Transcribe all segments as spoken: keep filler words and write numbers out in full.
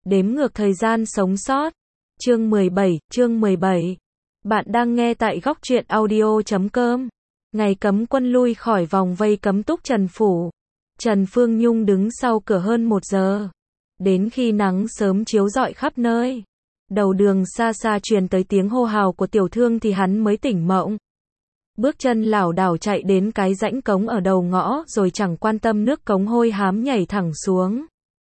Đếm ngược thời gian sống sót. Chương mười bảy, chương mười bảy. Bạn đang nghe tại góc truyện audio chấm com. Ngày cấm quân lui khỏi vòng vây cấm túc Trần Phủ. Trần Phương Nhung đứng sau cửa hơn một giờ. Đến khi nắng sớm chiếu rọi khắp nơi. Đầu đường xa xa truyền tới tiếng hô hào của tiểu thương thì hắn mới tỉnh mộng. Bước chân lảo đảo chạy đến cái rãnh cống ở đầu ngõ rồi chẳng quan tâm nước cống hôi hám nhảy thẳng xuống.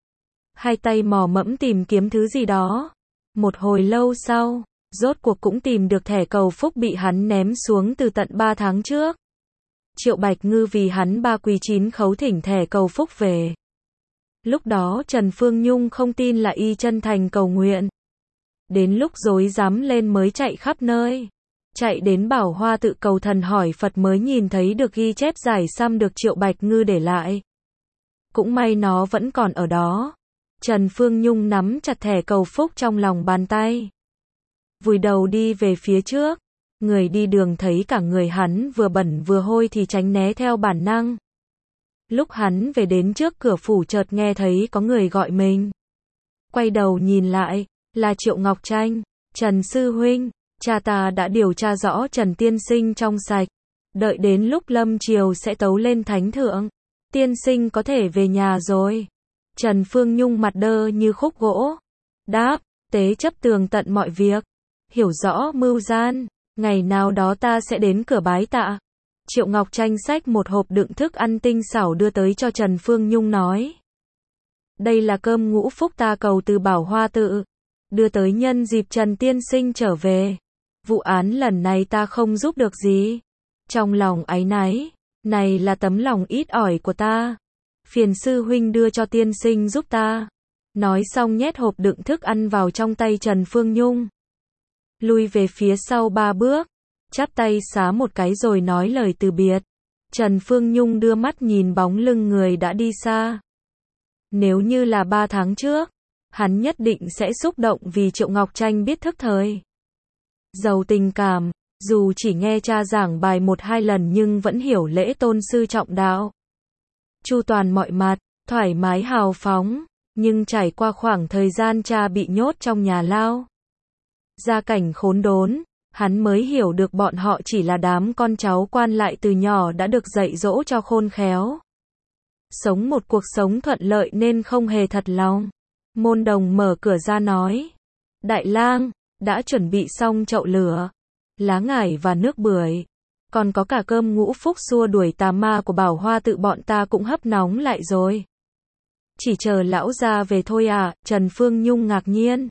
Hai tay mò mẫm tìm kiếm thứ gì đó. Một hồi lâu sau, rốt cuộc cũng tìm được thẻ cầu phúc bị hắn ném xuống từ tận ba tháng trước. Triệu Bạch Ngư vì hắn ba quý chín khấu thỉnh thẻ cầu phúc về. Lúc đó Trần Phương Nhung không tin là y chân thành cầu nguyện. Đến lúc rối rắm lên mới chạy khắp nơi. Chạy đến Bảo Hoa tự cầu thần hỏi Phật mới nhìn thấy được ghi chép giải xăm được Triệu Bạch Ngư để lại. Cũng may nó vẫn còn ở đó. Trần Phương Nhung nắm chặt thẻ cầu phúc trong lòng bàn tay. Vùi đầu đi về phía trước. Người đi đường thấy cả người hắn vừa bẩn vừa hôi thì tránh né theo bản năng. Lúc hắn về đến trước cửa phủ chợt nghe thấy có người gọi mình. Quay đầu nhìn lại, là Triệu Ngọc Tranh. Trần Sư Huynh, cha ta đã điều tra rõ Trần Tiên Sinh trong sạch. Đợi đến lúc lâm chiều sẽ tấu lên thánh thượng. Tiên Sinh có thể về nhà rồi. Trần Phương Nhung mặt đơ như khúc gỗ. Đáp, tế chấp tường tận mọi việc. Hiểu rõ mưu gian. Ngày nào đó ta sẽ đến cửa bái tạ. Triệu Ngọc Tranh xách một hộp đựng thức ăn tinh xảo đưa tới cho Trần Phương Nhung nói. Đây là cơm ngũ phúc ta cầu từ Bảo Hoa tự. Đưa tới nhân dịp Trần Tiên Sinh trở về. Vụ án lần này ta không giúp được gì. Trong lòng áy náy. Này là tấm lòng ít ỏi của ta. Phiền sư huynh đưa cho tiên sinh giúp ta. Nói xong nhét hộp đựng thức ăn vào trong tay Trần Phương Nhung. Lui về phía sau ba bước. Chắp tay xá một cái rồi nói lời từ biệt. Trần Phương Nhung đưa mắt nhìn bóng lưng người đã đi xa. Nếu như là ba tháng trước, hắn nhất định sẽ xúc động vì Triệu Ngọc Tranh biết thức thời. Giàu tình cảm, dù chỉ nghe cha giảng bài một hai lần nhưng vẫn hiểu lễ tôn sư trọng đạo. Chu toàn mọi mặt, thoải mái hào phóng, nhưng trải qua khoảng thời gian cha bị nhốt trong nhà lao. Gia cảnh khốn đốn, hắn mới hiểu được bọn họ chỉ là đám con cháu quan lại từ nhỏ đã được dạy dỗ cho khôn khéo. Sống một cuộc sống thuận lợi nên không hề thật lòng. Môn đồng mở cửa ra nói. Đại lang, đã chuẩn bị xong chậu lửa, lá ngải và nước bưởi. Còn có cả cơm ngũ phúc xua đuổi tà ma của Bảo Hoa tự bọn ta cũng hấp nóng lại rồi. Chỉ chờ lão gia về thôi à, Trần Phương Nhung ngạc nhiên.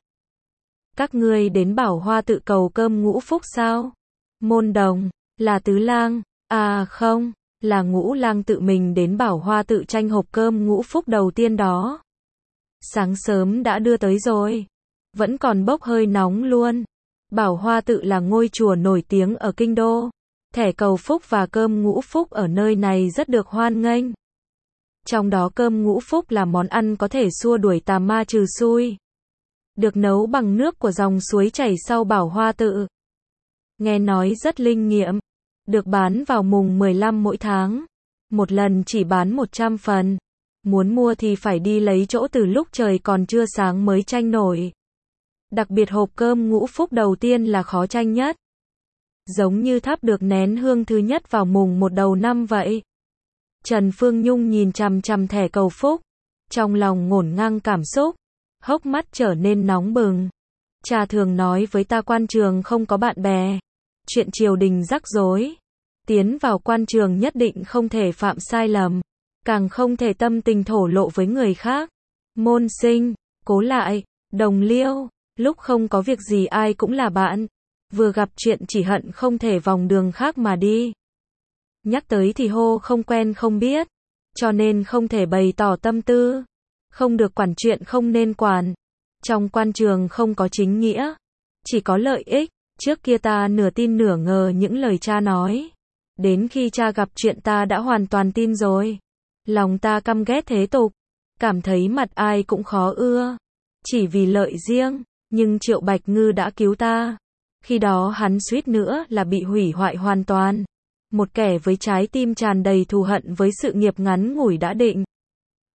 Các ngươi đến Bảo Hoa tự cầu cơm ngũ phúc sao? Môn đồng, là tứ lang, à không, là ngũ lang tự mình đến Bảo Hoa tự tranh hộp cơm ngũ phúc đầu tiên đó. Sáng sớm đã đưa tới rồi, vẫn còn bốc hơi nóng luôn. Bảo Hoa tự là ngôi chùa nổi tiếng ở kinh đô. Thẻ cầu phúc và cơm ngũ phúc ở nơi này rất được hoan nghênh. Trong đó cơm ngũ phúc là món ăn có thể xua đuổi tà ma trừ xui. Được nấu bằng nước của dòng suối chảy sau Bảo Hoa tự. Nghe nói rất linh nghiệm. Được bán vào mùng mười lăm mỗi tháng. Một lần chỉ bán một trăm phần. Muốn mua thì phải đi lấy chỗ từ lúc trời còn chưa sáng mới tranh nổi. Đặc biệt hộp cơm ngũ phúc đầu tiên là khó tranh nhất. Giống như thắp được nén hương thứ nhất vào mùng một đầu năm vậy. Trần Phương Nhung nhìn chằm chằm thẻ cầu phúc. Trong lòng ngổn ngang cảm xúc. Hốc mắt trở nên nóng bừng. Cha thường nói với ta quan trường không có bạn bè. Chuyện triều đình rắc rối. Tiến vào quan trường nhất định không thể phạm sai lầm. Càng không thể tâm tình thổ lộ với người khác. Môn sinh, cố lại, đồng liêu. Lúc không có việc gì ai cũng là bạn. Vừa gặp chuyện chỉ hận không thể vòng đường khác mà đi. Nhắc tới thì hô không quen không biết. Cho nên không thể bày tỏ tâm tư. Không được quản chuyện không nên quản. Trong quan trường không có chính nghĩa. Chỉ có lợi ích. Trước kia ta nửa tin nửa ngờ những lời cha nói. Đến khi cha gặp chuyện ta đã hoàn toàn tin rồi. Lòng ta căm ghét thế tục. Cảm thấy mặt ai cũng khó ưa. Chỉ vì lợi riêng. Nhưng Triệu Bạch Ngư đã cứu ta. Khi đó hắn suýt nữa là bị hủy hoại hoàn toàn. Một kẻ với trái tim tràn đầy thù hận với sự nghiệp ngắn ngủi đã định.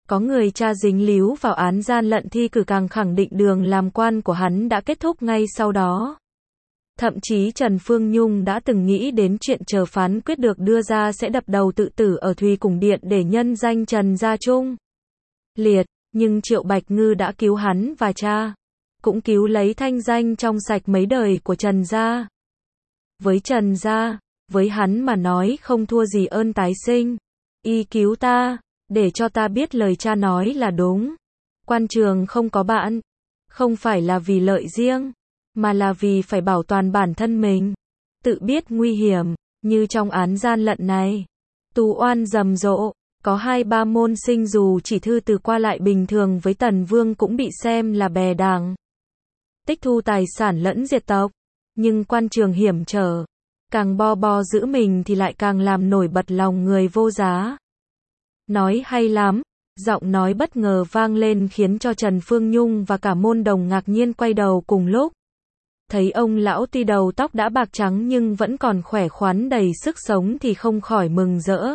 Có người cha dính líu vào án gian lận thi cử càng khẳng định đường làm quan của hắn đã kết thúc ngay sau đó. Thậm chí Trần Phương Nhung đã từng nghĩ đến chuyện chờ phán quyết được đưa ra sẽ đập đầu tự tử ở Thùy Cùng Điện để nhân danh Trần Gia Trung liệt, nhưng Triệu Bạch Ngư đã cứu hắn và cha, cũng cứu lấy thanh danh trong sạch mấy đời của Trần Gia. Với Trần Gia, với hắn mà nói không thua gì ơn tái sinh. Y cứu ta, để cho ta biết lời cha nói là đúng. Quan trường không có bạn, không phải là vì lợi riêng, mà là vì phải bảo toàn bản thân mình. Tự biết nguy hiểm, như trong án gian lận này. Tù oan rầm rộ, có hai ba môn sinh dù chỉ thư từ qua lại bình thường với Tần Vương cũng bị xem là bè đảng. Tích thu tài sản lẫn diệt tộc. Nhưng quan trường hiểm trở, càng bo bo giữ mình thì lại càng làm nổi bật lòng người vô giá. Nói hay lắm, giọng nói bất ngờ vang lên khiến cho Trần Phương Nhung và cả môn đồng ngạc nhiên quay đầu cùng lúc. Thấy ông lão tuy đầu tóc đã bạc trắng nhưng vẫn còn khỏe khoắn đầy sức sống thì không khỏi mừng rỡ.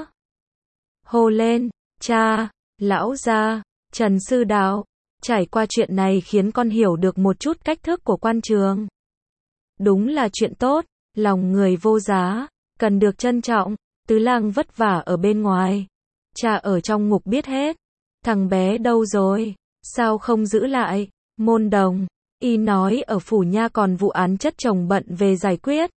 Hô lên, cha, lão gia, Trần Sư Đạo, trải qua chuyện này khiến con hiểu được một chút cách thức của quan trường. Đúng là chuyện tốt, lòng người vô giá, cần được trân trọng. Tứ Lang vất vả ở bên ngoài, cha ở trong ngục biết hết. Thằng bé đâu rồi? Sao không giữ lại? Môn đồng, y nói ở phủ nha còn vụ án chất chồng bận về giải quyết.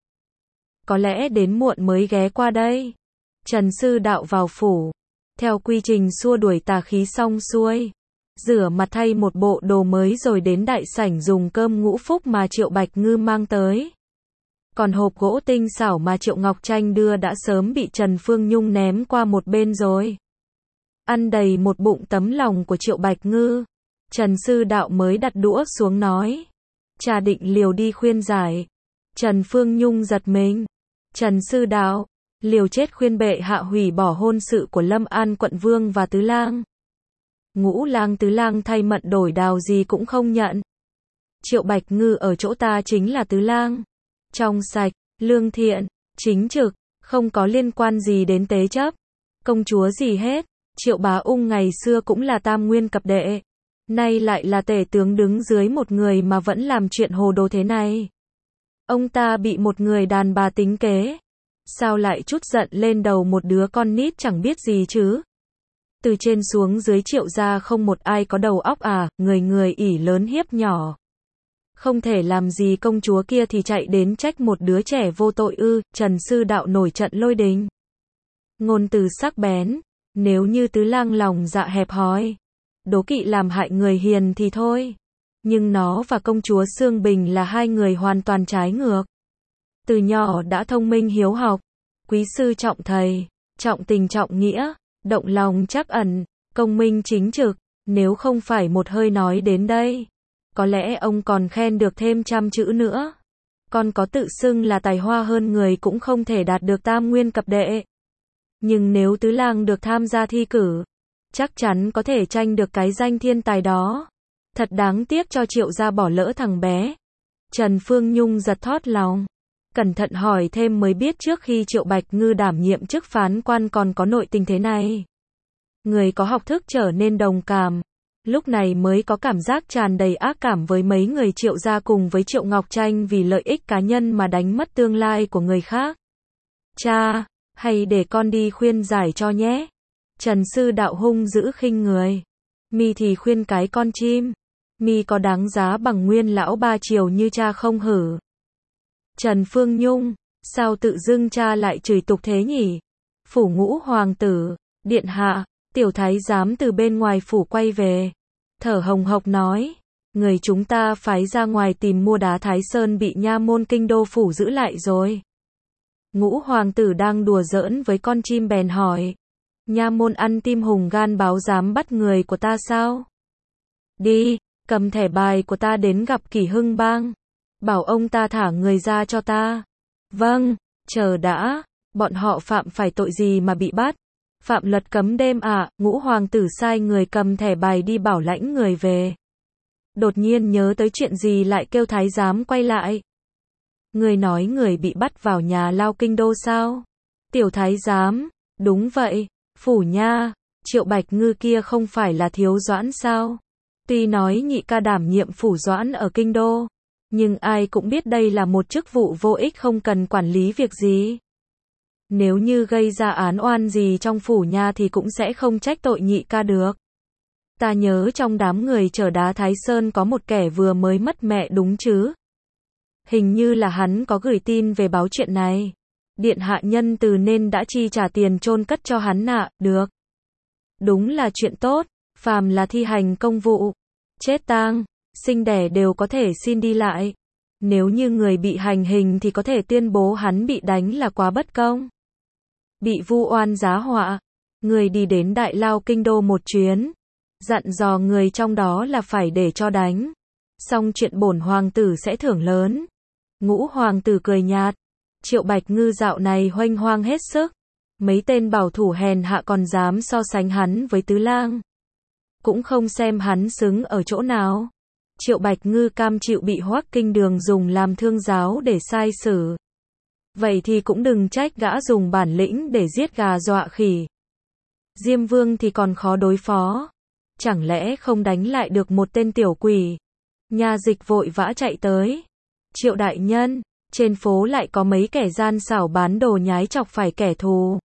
Có lẽ đến muộn mới ghé qua đây. Trần Sư Đạo vào phủ, theo quy trình xua đuổi tà khí xong xuôi, rửa mặt thay một bộ đồ mới rồi đến đại sảnh dùng cơm ngũ phúc mà Triệu Bạch Ngư mang tới. Còn hộp gỗ tinh xảo mà Triệu Ngọc Tranh đưa đã sớm bị Trần Phương Nhung ném qua một bên rồi. Ăn đầy một bụng tấm lòng của Triệu Bạch Ngư, Trần Sư Đạo mới đặt đũa xuống nói. Cha định liều đi khuyên giải. Trần Phương Nhung giật mình. Trần Sư Đạo, liều chết khuyên bệ hạ hủy bỏ hôn sự của Lâm An quận vương và Tứ Lang. Ngũ lang Tứ Lang thay mận đổi đào gì cũng không nhận. Triệu Bạch Ngư ở chỗ ta chính là Tứ Lang. Trong sạch, lương thiện, chính trực, không có liên quan gì đến tế chấp, công chúa gì hết. Triệu Bá Ung ngày xưa cũng là tam nguyên cập đệ, nay lại là tể tướng đứng dưới một người mà vẫn làm chuyện hồ đồ thế này. Ông ta bị một người đàn bà tính kế, sao lại trút giận lên đầu một đứa con nít chẳng biết gì chứ? Từ trên xuống dưới Triệu gia không một ai có đầu óc à, người người ỷ lớn hiếp nhỏ. Không thể làm gì công chúa kia thì chạy đến trách một đứa trẻ vô tội ư? Trần Sư Đạo nổi trận lôi đình. Ngôn từ sắc bén, nếu như Tứ Lang lòng dạ hẹp hòi, đố kỵ làm hại người hiền thì thôi. Nhưng nó và công chúa Sương Bình là hai người hoàn toàn trái ngược. Từ nhỏ đã thông minh hiếu học, quý sư trọng thầy, trọng tình trọng nghĩa, động lòng trắc ẩn, công minh chính trực. Nếu không phải một hơi nói đến đây, có lẽ ông còn khen được thêm trăm chữ nữa. Con có tự xưng là tài hoa hơn người cũng không thể đạt được tam nguyên cập đệ. Nhưng nếu Tứ Lang được tham gia thi cử, chắc chắn có thể tranh được cái danh thiên tài đó. Thật đáng tiếc cho Triệu gia bỏ lỡ thằng bé. Trần Phương Nhung giật thót lòng. Cẩn thận hỏi thêm mới biết trước khi Triệu Bạch Ngư đảm nhiệm chức phán quan còn có nội tình thế này. Người có học thức trở nên đồng cảm. Lúc này mới có cảm giác tràn đầy ác cảm với mấy người Triệu gia cùng với Triệu Ngọc Tranh vì lợi ích cá nhân mà đánh mất tương lai của người khác. Cha, hay để con đi khuyên giải cho nhé. Trần Sư Đạo hung dữ khinh người. Mi thì khuyên cái con chim. Mi có đáng giá bằng nguyên lão ba triều như cha không hử? Trần Phương Nhung, sao tự dưng cha lại chửi tục thế nhỉ? Phủ Ngũ hoàng tử, điện hạ, tiểu thái giám từ bên ngoài phủ quay về, thở hồng hộc nói, người chúng ta phái ra ngoài tìm mua đá Thái Sơn bị nha môn kinh đô phủ giữ lại rồi. Ngũ hoàng tử đang đùa giỡn với con chim bèn hỏi, nha môn ăn tim hùng gan báo dám bắt người của ta sao? Đi, cầm thẻ bài của ta đến gặp Kỷ Hưng Bang, bảo ông ta thả người ra cho ta. Vâng, chờ đã, bọn họ phạm phải tội gì mà bị bắt? Phạm luật cấm đêm à? Ngũ hoàng tử sai người cầm thẻ bài đi bảo lãnh người về. Đột nhiên nhớ tới chuyện gì lại kêu thái giám quay lại. Người nói người bị bắt vào nhà lao kinh đô sao? Tiểu thái giám, đúng vậy, phủ nha, Triệu Bạch Ngư kia không phải là thiếu Doãn sao? Tuy nói nhị ca đảm nhiệm phủ Doãn ở kinh đô, nhưng ai cũng biết đây là một chức vụ vô ích không cần quản lý việc gì. Nếu như gây ra án oan gì trong phủ nha thì cũng sẽ không trách tội nhị ca được. Ta nhớ trong đám người chở đá Thái Sơn có một kẻ vừa mới mất mẹ đúng chứ? Hình như là hắn có gửi tin về báo chuyện này. Điện hạ nhân từ nên đã chi trả tiền chôn cất cho hắn nạ, được. Đúng là chuyện tốt, phàm là thi hành công vụ, chết tang, sinh đẻ đều có thể xin đi lại. Nếu như người bị hành hình thì có thể tuyên bố hắn bị đánh là quá bất công. Bị vu oan giá họa, người đi đến Đại Lao kinh đô một chuyến, dặn dò người trong đó là phải để cho đánh. Xong chuyện bổn hoàng tử sẽ thưởng lớn. Ngũ hoàng tử cười nhạt. Triệu Bạch Ngư dạo này hoanh hoang hết sức. Mấy tên bảo thủ hèn hạ còn dám so sánh hắn với Tứ Lang. Cũng không xem hắn xứng ở chỗ nào. Triệu Bạch Ngư cam chịu bị Hoắc Kinh Đường dùng làm thương giáo để sai xử. Vậy thì cũng đừng trách gã dùng bản lĩnh để giết gà dọa khỉ. Diêm Vương thì còn khó đối phó. Chẳng lẽ không đánh lại được một tên tiểu quỷ? Nha dịch vội vã chạy tới. Triệu đại nhân, trên phố lại có mấy kẻ gian xảo bán đồ nhái chọc phải kẻ thù.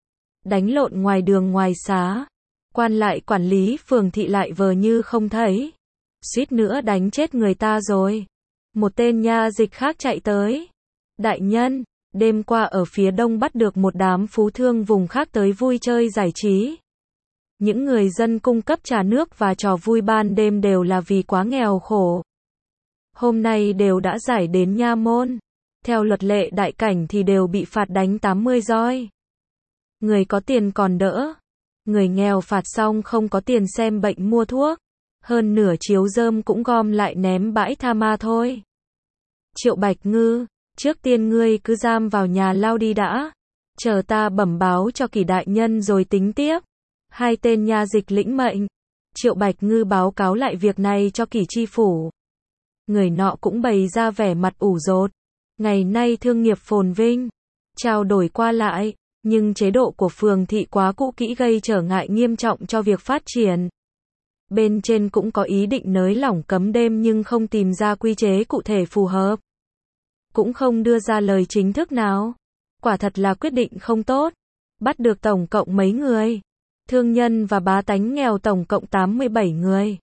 Đánh lộn ngoài đường ngoài xá. Quan lại quản lý phường thị lại vờ như không thấy. Suýt nữa đánh chết người ta rồi. Một tên nha dịch khác chạy tới. Đại nhân, đêm qua ở phía đông bắt được một đám phú thương vùng khác tới vui chơi giải trí. Những người dân cung cấp trà nước và trò vui ban đêm đều là vì quá nghèo khổ. Hôm nay đều đã giải đến nha môn. Theo luật lệ đại cảnh thì đều bị phạt đánh tám mươi roi. Người có tiền còn đỡ. Người nghèo phạt xong không có tiền xem bệnh mua thuốc. Hơn nửa chiếu rơm cũng gom lại ném bãi tha ma thôi. Triệu Bạch Ngư, trước tiên ngươi cứ giam vào nhà lao đi đã. Chờ ta bẩm báo cho Kỷ đại nhân rồi tính tiếp. Hai tên nha dịch lĩnh mệnh. Triệu Bạch Ngư báo cáo lại việc này cho Kỷ chi phủ. Người nọ cũng bày ra vẻ mặt ủ rột. Ngày nay thương nghiệp phồn vinh, trao đổi qua lại, nhưng chế độ của phường thị quá cũ kỹ gây trở ngại nghiêm trọng cho việc phát triển. Bên trên cũng có ý định nới lỏng cấm đêm nhưng không tìm ra quy chế cụ thể phù hợp. Cũng không đưa ra lời chính thức nào. Quả thật là quyết định không tốt. Bắt được tổng cộng mấy người. Thương nhân và bá tánh nghèo tổng cộng tám mươi bảy người.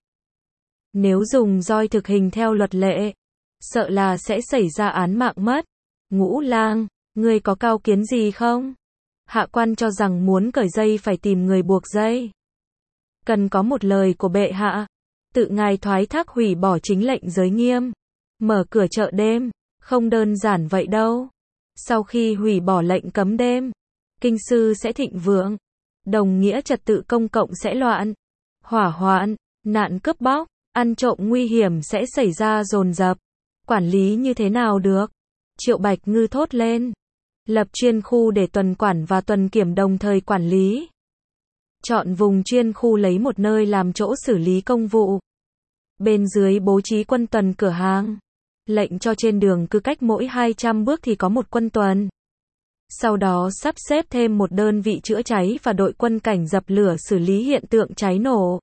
Nếu dùng roi thực hình theo luật lệ, sợ là sẽ xảy ra án mạng mất. Ngũ Lang, ngươi có cao kiến gì không? Hạ quan cho rằng muốn cởi dây phải tìm người buộc dây. Cần có một lời của bệ hạ. Tự ngài thoái thác hủy bỏ chính lệnh giới nghiêm. Mở cửa chợ đêm. Không đơn giản vậy đâu. Sau khi hủy bỏ lệnh cấm đêm, kinh sư sẽ thịnh vượng. Đồng nghĩa trật tự công cộng sẽ loạn. Hỏa hoạn, nạn cướp bóc, ăn trộm nguy hiểm sẽ xảy ra dồn dập. Quản lý như thế nào được? Triệu Bạch Ngư thốt lên. Lập chuyên khu để tuần quản và tuần kiểm đồng thời quản lý. Chọn vùng chuyên khu lấy một nơi làm chỗ xử lý công vụ. Bên dưới bố trí quân tuần cửa hàng. Lệnh cho trên đường cứ cách mỗi hai trăm bước thì có một quân tuần. Sau đó sắp xếp thêm một đơn vị chữa cháy và đội quân cảnh dập lửa xử lý hiện tượng cháy nổ.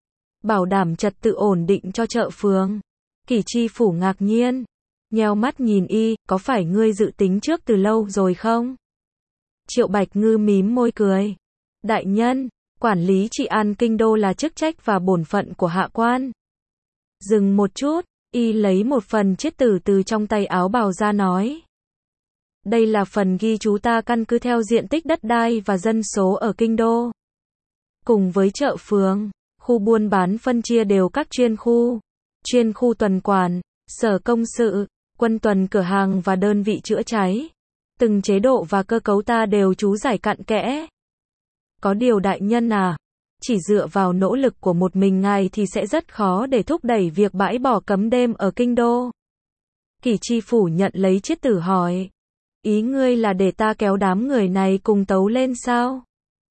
Bảo đảm trật tự ổn định cho chợ phường. Kỷ chi phủ ngạc nhiên. Nheo mắt nhìn y, có phải ngươi dự tính trước từ lâu rồi không? Triệu Bạch Ngư mím môi cười. Đại nhân, quản lý trị an kinh đô là chức trách và bổn phận của hạ quan. Dừng một chút, y lấy một phần chiết tử từ trong tay áo bào ra nói. Đây là phần ghi chú ta căn cứ theo diện tích đất đai và dân số ở kinh đô. Cùng với chợ phường, khu buôn bán phân chia đều các chuyên khu. Chuyên khu tuần quản, sở công sự, quân tuần cửa hàng và đơn vị chữa cháy. Từng chế độ và cơ cấu ta đều chú giải cặn kẽ. Có điều đại nhân à, chỉ dựa vào nỗ lực của một mình ngài thì sẽ rất khó để thúc đẩy việc bãi bỏ cấm đêm ở kinh đô. Kỷ chi phủ nhận lấy chiết tử hỏi. Ý ngươi là để ta kéo đám người này cùng tấu lên sao?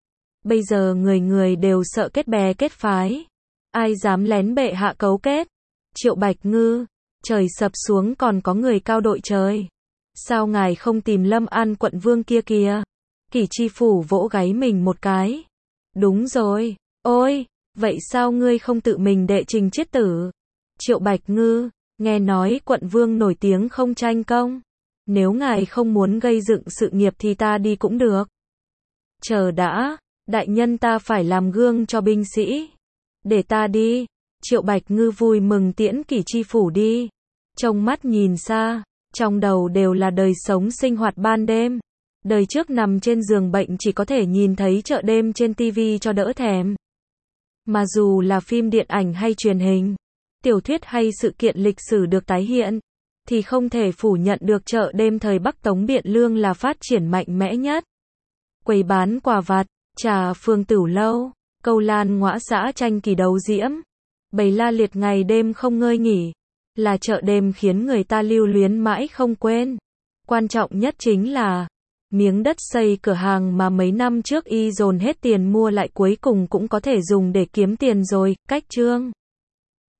Bây giờ người người đều sợ kết bè kết phái. Ai dám lén bệ hạ cấu kết? Triệu Bạch Ngư, trời sập xuống còn có người cao đội trời. Sao ngài không tìm Lâm An quận vương kia kìa? Kỷ chi phủ vỗ gáy mình một cái. Đúng rồi. Ôi, vậy sao ngươi không tự mình đệ trình chiết tử? Triệu Bạch Ngư, nghe nói quận vương nổi tiếng không tranh công. Nếu ngài không muốn gây dựng sự nghiệp thì ta đi cũng được. Chờ đã, đại nhân ta phải làm gương cho binh sĩ. Để ta đi. Triệu Bạch Ngư vui mừng tiễn Kỷ Chi phủ đi. Trong mắt nhìn xa, trong đầu đều là đời sống sinh hoạt ban đêm. Đời trước nằm trên giường bệnh chỉ có thể nhìn thấy chợ đêm trên tivi cho đỡ thèm. Mà dù là phim điện ảnh hay truyền hình, tiểu thuyết hay sự kiện lịch sử được tái hiện, thì không thể phủ nhận được chợ đêm thời Bắc Tống Biện Lương là phát triển mạnh mẽ nhất. Quầy bán quà vặt, trà phường tửu lâu, câu lan ngõa xã tranh kỳ đấu diễm, bày la liệt ngày đêm không ngơi nghỉ, là chợ đêm khiến người ta lưu luyến mãi không quên. Quan trọng nhất chính là miếng đất xây cửa hàng mà mấy năm trước y dồn hết tiền mua lại cuối cùng cũng có thể dùng để kiếm tiền rồi. Cách chương